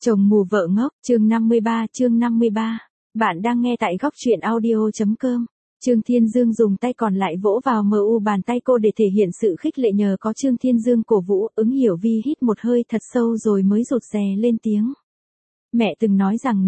Chồng mù vợ ngốc, chương 53. Bạn đang nghe tại góc truyện audio.com. Trương Thiên Dương dùng tay còn lại vỗ vào mu bàn tay cô để thể hiện sự khích lệ, nhờ có Trương Thiên Dương cổ vũ. Ứng Hiểu Vi hít một hơi thật sâu rồi mới rụt rè lên tiếng. Mẹ từng nói rằng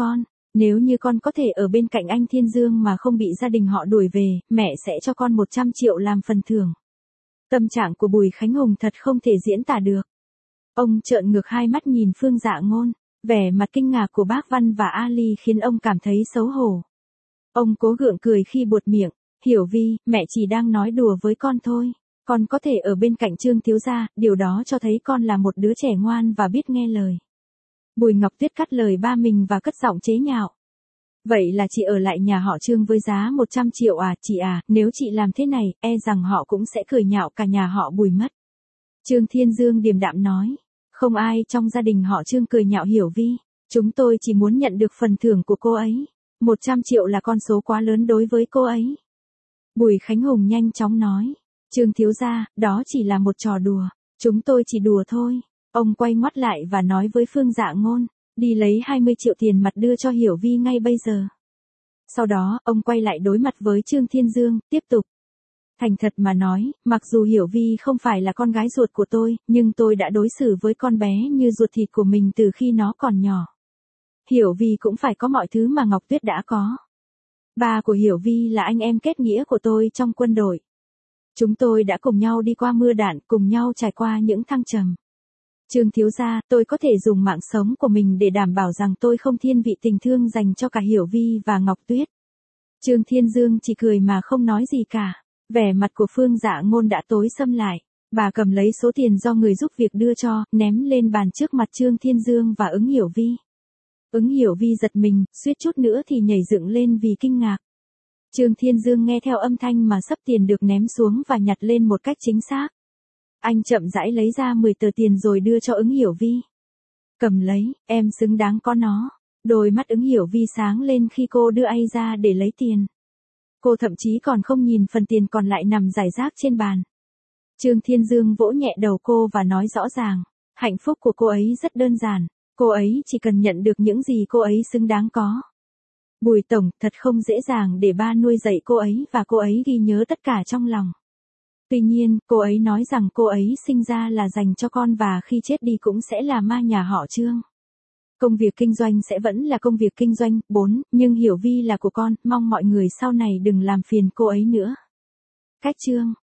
nếu như con có thể ở bên cạnh anh Thiên Dương mà không bị gia đình họ đuổi về, mẹ sẽ cho con 100 triệu làm phần thưởng. Tâm trạng của Bùi Khánh Hùng thật không thể diễn tả được. Ông trợn ngược hai mắt nhìn Phương Dạ Ngôn, vẻ mặt kinh ngạc của bác Văn và Ali khiến ông cảm thấy xấu hổ. Ông cố gượng cười khi buột miệng, Hiểu Vi, mẹ chỉ đang nói đùa với con thôi. Con có thể ở bên cạnh Trương thiếu gia, điều đó cho thấy con là một đứa trẻ ngoan và biết nghe lời. Bùi Ngọc Tuyết cắt lời ba mình và cất giọng chế nhạo. Vậy là chị ở lại nhà họ Trương với giá 100 triệu à, chị à, nếu chị làm thế này, e rằng họ cũng sẽ cười nhạo cả nhà họ Bùi mất. Trương Thiên Dương điềm đạm nói. Không ai trong gia đình họ Trương cười nhạo Hiểu Vi, chúng tôi chỉ muốn nhận được phần thưởng của cô ấy. 100 triệu là con số quá lớn đối với cô ấy. Bùi Khánh Hùng nhanh chóng nói. Trương thiếu gia, đó chỉ là một trò đùa, chúng tôi chỉ đùa thôi. Ông quay ngoắt lại và nói với Phương Dạ Ngôn, đi lấy 20 triệu tiền mặt đưa cho Hiểu Vi ngay bây giờ. Sau đó, ông quay lại đối mặt với Trương Thiên Dương, tiếp tục. Thành thật mà nói, mặc dù Hiểu Vi không phải là con gái ruột của tôi, nhưng tôi đã đối xử với con bé như ruột thịt của mình từ khi nó còn nhỏ. Hiểu Vi cũng phải có mọi thứ mà Ngọc Tuyết đã có. Ba của Hiểu Vi là anh em kết nghĩa của tôi trong quân đội. Chúng tôi đã cùng nhau đi qua mưa đạn, cùng nhau trải qua những thăng trầm. Trương thiếu gia, tôi có thể dùng mạng sống của mình để đảm bảo rằng tôi không thiên vị tình thương dành cho cả Hiểu Vi và Ngọc Tuyết. Trương Thiên Dương chỉ cười mà không nói gì cả. Vẻ mặt của Phương Dạ Ngôn đã tối sầm lại. Bà cầm lấy số tiền do người giúp việc đưa cho, ném lên bàn trước mặt Trương Thiên Dương và Ứng Hiểu Vi. Ứng Hiểu Vi giật mình, suýt chút nữa thì nhảy dựng lên vì kinh ngạc. Trương Thiên Dương nghe theo âm thanh mà sấp tiền được ném xuống và nhặt lên một cách chính xác. Anh chậm rãi lấy ra 10 tờ tiền rồi đưa cho Ứng Hiểu Vi. Cầm lấy, em xứng đáng có nó. Đôi mắt Ứng Hiểu Vi sáng lên khi cô đưa ai ra để lấy tiền. Cô thậm chí còn không nhìn phần tiền còn lại nằm rải rác trên bàn. Trương Thiên Dương vỗ nhẹ đầu cô và nói rõ ràng, hạnh phúc của cô ấy rất đơn giản, cô ấy chỉ cần nhận được những gì cô ấy xứng đáng có. Bùi tổng, thật không dễ dàng để ba nuôi dạy cô ấy và cô ấy ghi nhớ tất cả trong lòng. Tuy nhiên, cô ấy nói rằng cô ấy sinh ra là dành cho con và khi chết đi cũng sẽ là ma nhà họ Trương. Công việc kinh doanh sẽ vẫn là công việc kinh doanh, nhưng Hiểu Vi là của con, mong mọi người sau này đừng làm phiền cô ấy nữa. Cách Trương.